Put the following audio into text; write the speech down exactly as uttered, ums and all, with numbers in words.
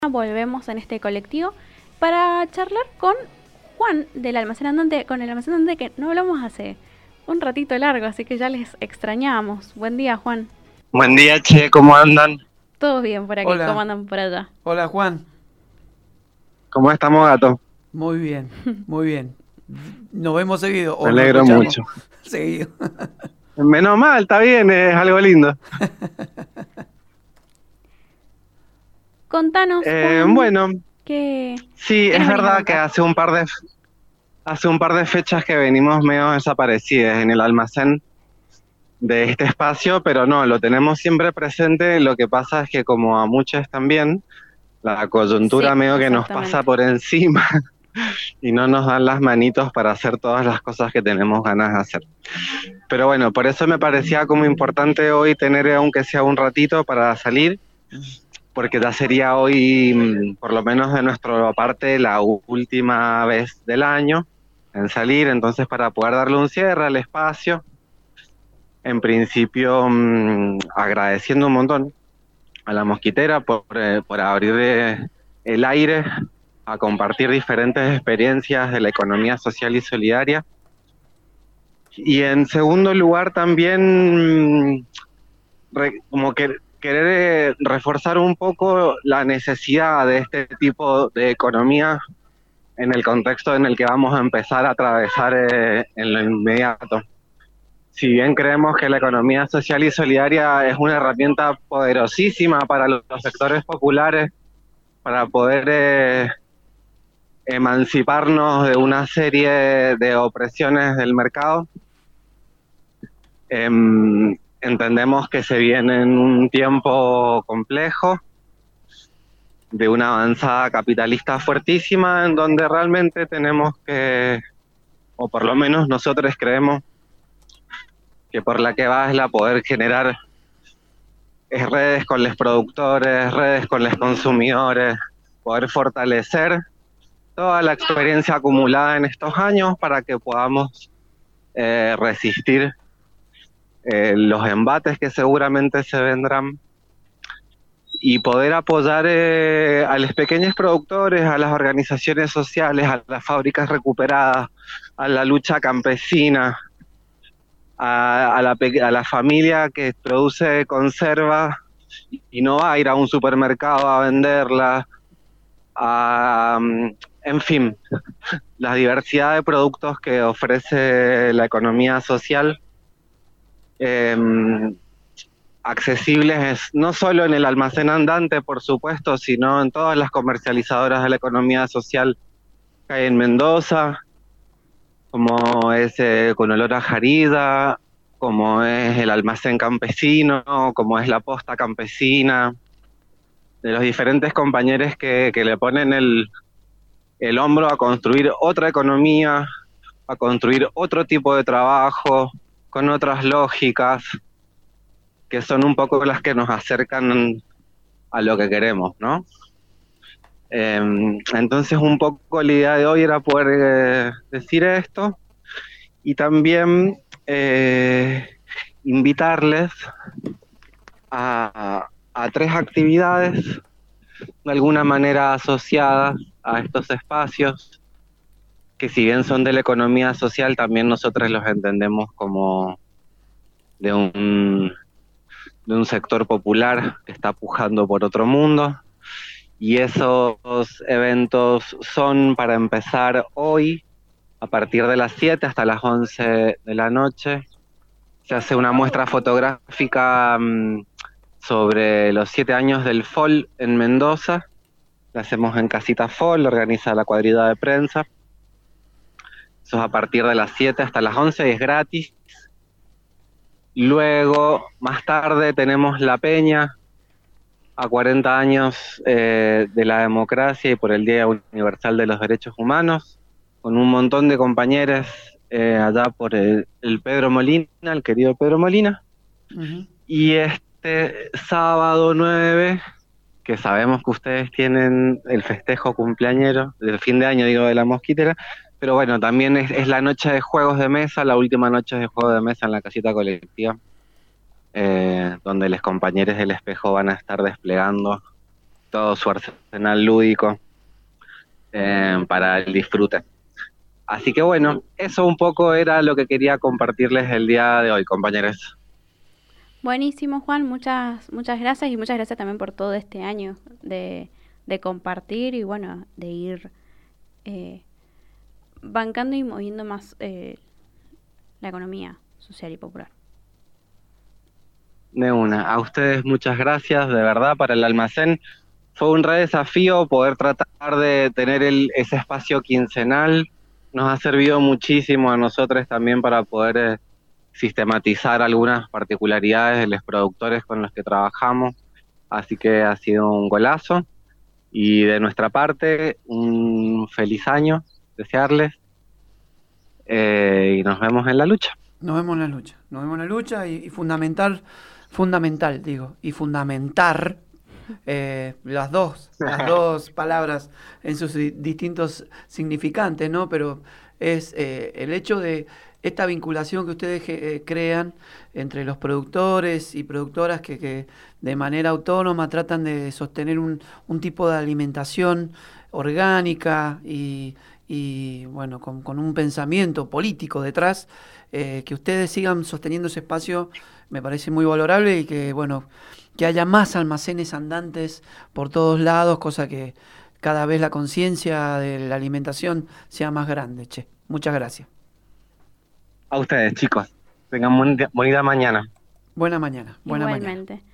Volvemos en este colectivo para charlar con Juan del Almacén Andante, con el Almacén Andante que no hablamos hace un ratito largo, así que ya les extrañamos. Buen día, Juan. Buen día, che, ¿cómo andan? Todo bien por aquí, ¿cómo Hola, andan por allá? hola Juan. ¿Cómo estamos, gato? Muy bien, muy bien. Nos vemos seguido Me o nos alegro escuchamos mucho. seguido. Menos mal, está bien, es algo lindo. Contanos, Eh, Juan, bueno, ¿qué, sí, qué es nos venís a verdad que contar? hace un par de hace un par de fechas que venimos medio desaparecidas en el almacén de este espacio, pero no, lo tenemos siempre presente. Lo que pasa es que como a muchos también, la coyuntura Sí, medio que nos pasa exactamente. por encima y no nos dan las manitos para hacer todas las cosas que tenemos ganas de hacer. Pero bueno, por eso me parecía como importante hoy tener aunque sea un ratito para salir, porque ya sería hoy, por lo menos de nuestra parte, la última vez del año en salir, entonces para poder darle un cierre al espacio, en principio mmm, agradeciendo un montón a la mosquitera por, eh, por abrir eh, el aire a compartir diferentes experiencias de la economía social y solidaria. Y en segundo lugar también re, como que querer reforzar un poco la necesidad de este tipo de economía en el contexto en el que vamos a empezar a atravesar eh, en lo inmediato. Si bien creemos que la economía social y solidaria es una herramienta poderosísima para los sectores populares, para poder eh, emanciparnos de una serie de opresiones del mercado, eh, entendemos que se viene en un tiempo complejo, de una avanzada capitalista fuertísima, en donde realmente tenemos que, o por lo menos nosotros creemos, que por la que va es la poder generar es redes con los productores, redes con los consumidores, poder fortalecer toda la experiencia acumulada en estos años para que podamos eh, resistir eh, los embates que seguramente se vendrán y poder apoyar eh, a los pequeños productores, a las organizaciones sociales, a las fábricas recuperadas, a la lucha campesina, a, a, la, a la familia que produce conserva y no va a ir a un supermercado a venderla, a, en fin, la diversidad de productos que ofrece la economía social, eh, accesibles no solo en el almacén andante, por supuesto, sino en todas las comercializadoras de la economía social que hay en Mendoza, como es eh, Con Olor a Jarida, como es el almacén campesino, como es la posta campesina, de los diferentes compañeros que, que le ponen el, el hombro a construir otra economía, a construir otro tipo de trabajo, con otras lógicas, que son un poco las que nos acercan a lo que queremos, ¿no? Eh, entonces un poco la idea de hoy era poder eh, decir esto y también eh, invitarles a, a tres actividades de alguna manera asociadas a estos espacios, que si bien son de la economía social, también nosotros los entendemos como de un, de un sector popular que está pujando por otro mundo. Y esos eventos son, para empezar, hoy, a partir de las siete hasta las once de la noche. Se hace una muestra fotográfica um, sobre los siete años del F O L en Mendoza. La hacemos en Casita F O L, organiza la cuadrilla de prensa. Eso es a partir de las siete hasta las once y es gratis. Luego, más tarde, tenemos La Peña, a cuarenta años eh, de la democracia y por el Día Universal de los Derechos Humanos, con un montón de compañeros eh, allá por el, el Pedro Molina, el querido Pedro Molina. Uh-huh. Y este sábado nueve, que sabemos que ustedes tienen el festejo cumpleañero, del fin de año, digo, de la mosquitera, pero bueno, también es, es la noche de juegos de mesa, la última noche de juegos de mesa en la casita colectiva, eh, donde los compañeros del espejo van a estar desplegando todo su arsenal lúdico eh, para el disfrute. Así que bueno, eso un poco era lo que quería compartirles el día de hoy, compañeros. Buenísimo, Juan, muchas, muchas gracias y muchas gracias también por todo este año de, de compartir y bueno, de ir eh, bancando y moviendo más eh, la economía social y popular. De una, a ustedes muchas gracias, de verdad, para el almacén. Fue un re desafío poder tratar de tener el, ese espacio quincenal. Nos ha servido muchísimo a nosotros también para poder eh, sistematizar algunas particularidades de los productores con los que trabajamos. Así que ha sido un golazo. Y de nuestra parte, un feliz año, desearles. Eh, y nos vemos en la lucha. Nos vemos en la lucha. Nos vemos en la lucha y, y fundamental, fundamental, digo, y fundamentar eh, las dos, las dos palabras en sus di- distintos significantes, ¿no? Pero es eh, el hecho de esta vinculación que ustedes eh, crean entre los productores y productoras que, que de manera autónoma tratan de sostener un, un tipo de alimentación orgánica y, y bueno, con, con un pensamiento político detrás, eh, que ustedes sigan sosteniendo ese espacio me parece muy valorable y que bueno, que haya más almacenes andantes por todos lados, cosa que cada vez la conciencia de la alimentación sea más grande. Che, muchas gracias. A ustedes, chicos. Tengan buen día- bonita mañana. Buena mañana. Buena mañana. Igualmente.